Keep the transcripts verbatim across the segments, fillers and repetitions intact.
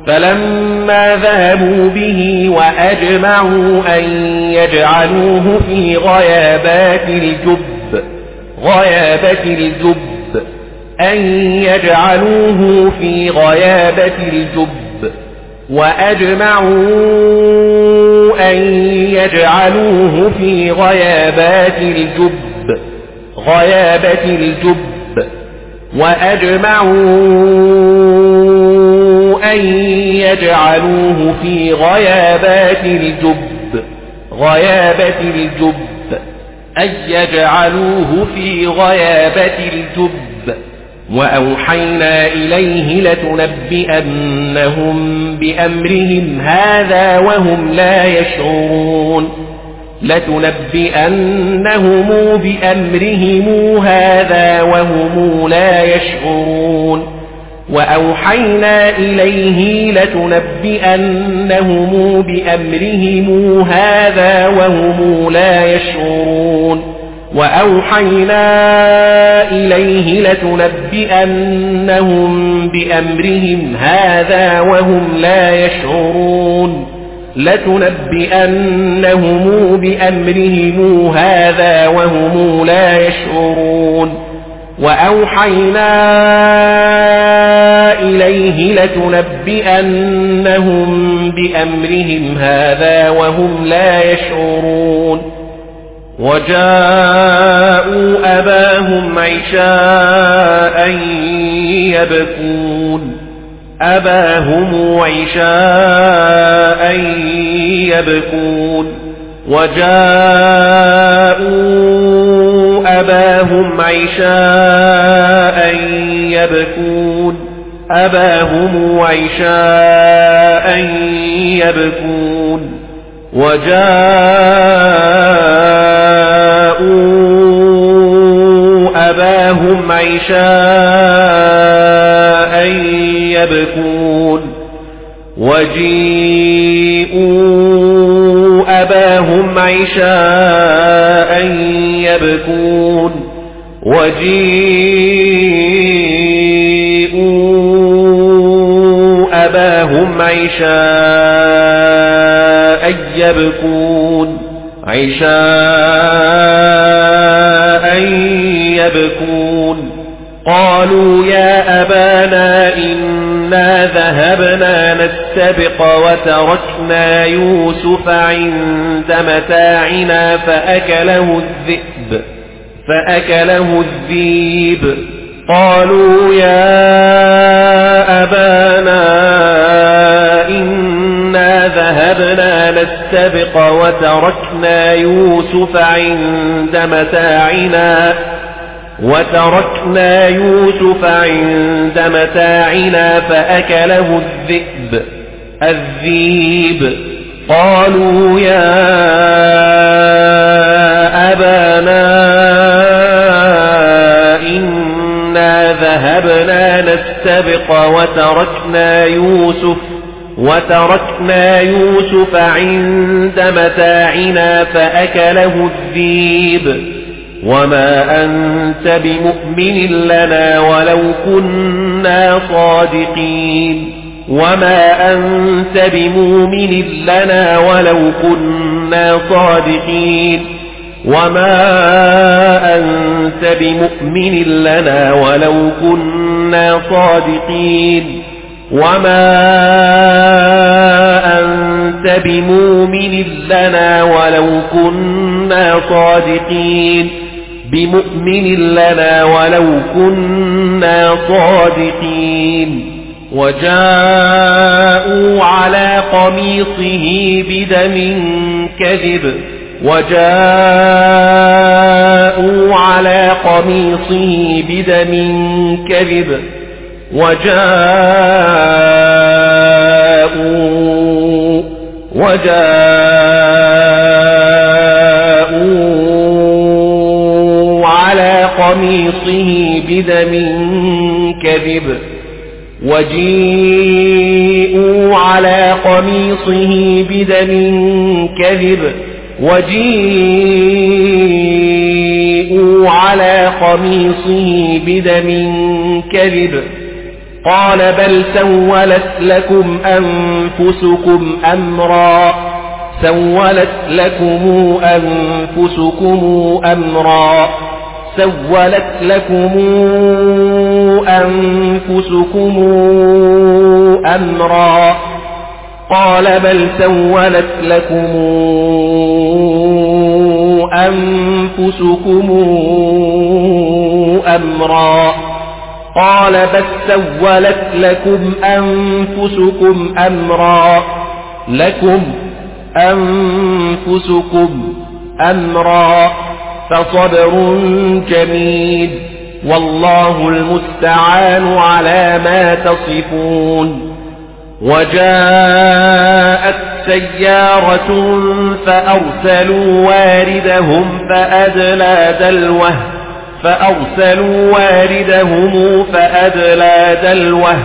فلما ذهبوا به وأجمعوا أن يجعلوه في غيابات الجب غيابة الجب أن يجعلوه في غيابة الجب وأجمعوا أن يجعلوه في غيابات الجب غيابة الجب وأجمعوا أن يجعلوه في غيابات الجب غيابة الجب أن يجعلوه في غيابة الجب وأوحينا إليه لتنبئنهم بأمرهم هذا وهم لا يشعرون لتنبئنهم بأمرهم هذا وهم لا يشعرون وأوحينا إليه لتنبئنهم بأمرهم هذا وهم لا يشعرون وأوحينا إليه لتنبئنهم بأمرهم هذا وهم لا يشعرون لتنبئنهم بأمرهم هذا وهم لا يشعرون وأوحينا إليه لتنبئنهم بأمرهم هذا وهم لا يشعرون وجاءوا أباهم عشاء يبكون أباهم عشاء يبكون وجاءوا أباهم عشاء يبكون أباهم عشاء يبكون وجاءوا أباهم عشاء يبكون وجيءوا أباهم عشاء يبكون وجيءوا أباهم عشاء يبكون عشاء يبكون قالوا يا أبانا إنا ذهبنا نستبق وتركنا يوسف عند متاعنا فأكله الذئب فأكله الذيب قالوا يا أبانا إنا ذهبنا نستبق وتركنا يوسف عند متاعنا وتركنا يوسف عند متاعنا فأكله الذئب الذيب قالوا يا أبانا إنا ذهبنا نستبق وتركنا يوسف وتركنا يوسف عند متاعنا فأكله الذيب وما أنت بمؤمن لنا ولو كنا صادقين وما أنت بمؤمن لنا ولو كنا صادقين وما أنت بمؤمن لنا ولو كنا صادقين وما أنت بمؤمن لنا ولو كنا صادقين بمؤمن لنا ولو كنا صادقين وجاءوا على قميصه بدم كذب وجاءوا على قميصه بدم كذب وجاءوا وجاءوا على قميصه بدم كذب وجيءوا على قميصه بدم كذب وجيءوا على قميصه بدم كذب قال بل سولت لكم أنفسكم أمرا سولت لكم أنفسكم أمرا سولت لكم أنفسكم أمرا قال بل سولت لكم أنفسكم أمرا قال بل سولت لكم أنفسكم أمرا لكم أنفسكم أمرا فصبر جميل والله المستعان على ما تصفون. وجاءت سيارة فأرسلوا واردهم فأدلى دلوه فأرسلوا واردهم فأدلى دلوه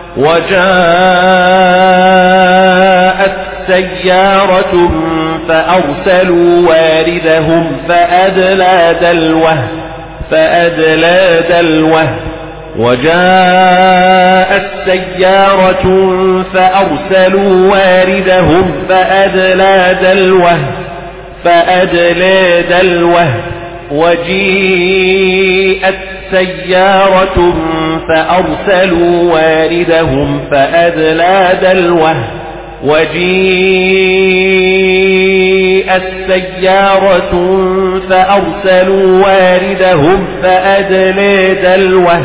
وجاءت سيارة فأرسلوا واردهم فأدلى دلوه فأدلى دلوه وجاءت سيارة فأرسلوا واردهم فأدلى دلوه فأدلى دلوه وجيءت سيارة فأرسلوا واردهم فأدلى دلوه وجيءت سيارة فأرسلوا واردهم فأدلى دلوه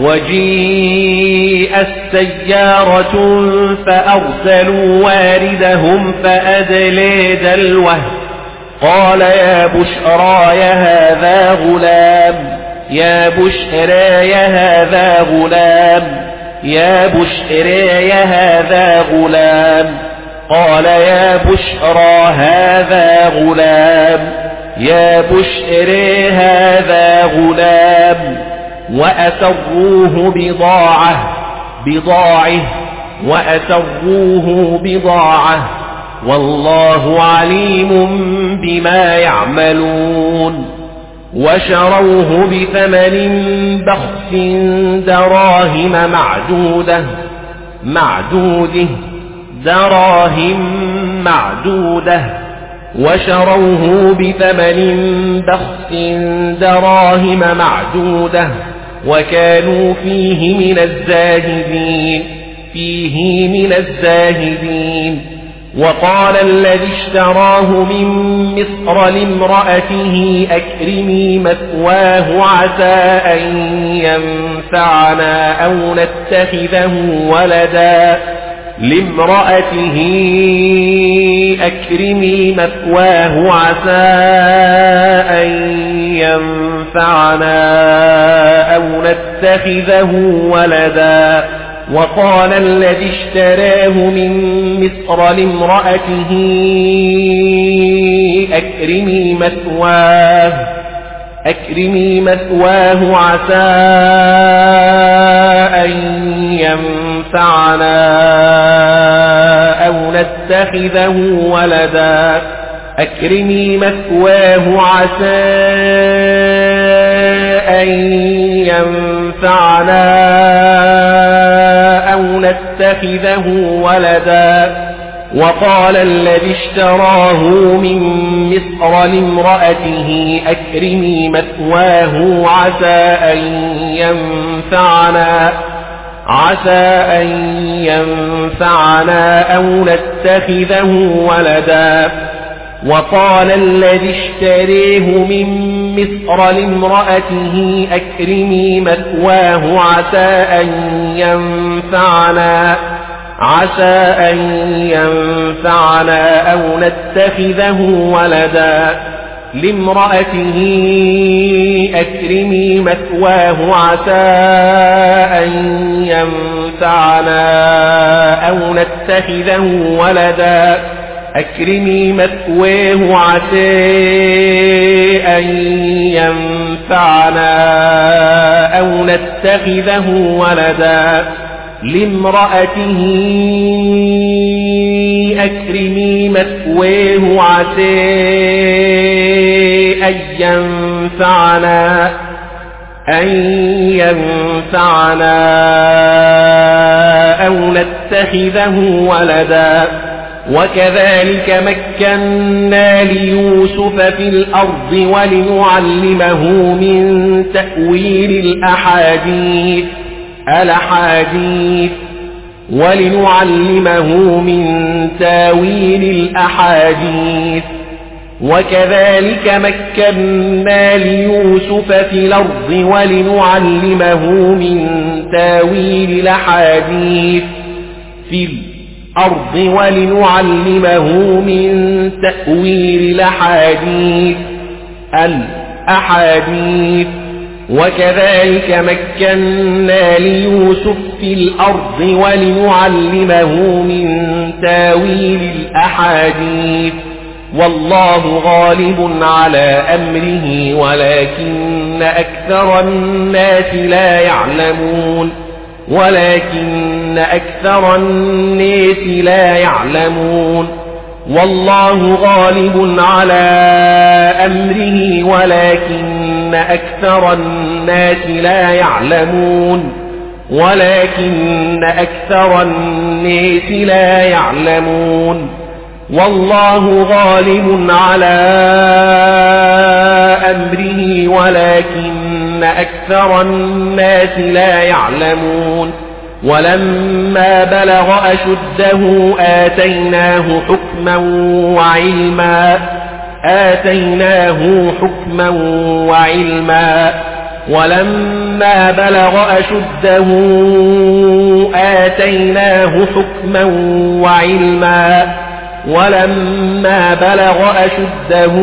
وجيءت سيارة فأرسلوا واردهم فأدلى دلوه قال يا بشرى هذا غلام يا بشرى هذا غلام يا بشرى هذا غلام قال يا بشرى هذا غلام يا بشرى هذا غلام وأسروه بضاعة بضاعه وأسروه بضاعة والله عليم بما يعملون. وشروه بثمن بخس دراهم معدودة معدوده دراهم معدودة وشروه بثمن بخس دراهم معدودة وكانوا فيه من الزاهدين فيه من الزاهدين. وقال الذي اشتراه من مصر لامرأته أكرمي مثواه عسى أن ينفعنا أو نتخذه ولدا لامرأته أكرمي مثواه عسى أن ينفعنا أو نتخذه ولدا. وقال الذي اشتراه من مصر لامرأته أكرمي مثواه أكرمي مثواه عسى أن ينفعنا أو نتخذه ولدا أكرمي مثواه عسى أن ينفعنا أو نتخذه ولدا. وقال الذي اشتراه من مصر لامرأته أكرمي مثواه عسى أن ينفعنا عسى أن ينفعنا أو نتخذه ولدا. وقال الذي اشتريه من مصر لامرأته أكرمي مثواه عسى أن ينفعنا عسى أن ينفعنا أو نتخذه ولدا لامرأته أكرمي مثواه عسى أن ينفعنا أو نتخذه ولدا أكرمي مثواه عسى أن ينفعنا أو نتخذه ولدا لامرأته أكرمي مثواه عسى أن ينفعنا أن ينفعنا أو نتخذه ولدا وكذلك مكنا ليوسف في الأرض ولنعلمه من تأويل الأحاديث الأحاديث ولنعلمه من تاويل الأحاديث وكذلك مكنا ليوسف في الأرض ولنعلمه من تاويل الأحاديث في الأرض ولنعلمه من تأويل الأحاديث الأحاديث وكذلك مكنا ليوسف في الأرض ولنعلمه من تاويل الأحاديث والله غالب على أمره ولكن أكثر الناس لا يعلمون ولكن أكثر الناس لا يعلمون والله غالب على أمره ولكن أكثر الناس لا يعلمون ولكن أكثر الناس لا يعلمون والله غالب على أمره ولكن أكثر الناس لا يعلمون ولما بلغ أشده آتيناه حكما وعلما آتيناه حكما وعلما ولما بلغ أشده آتيناه حكما وعلما ولما بلغ أشده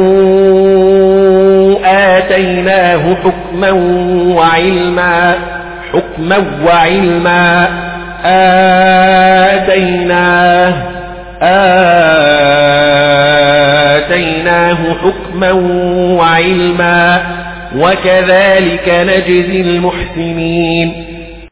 آتيناه حكما وعلما حكما وعلما آتيناه آتيناه حكما وعلما وكذلك نجزي المحسنين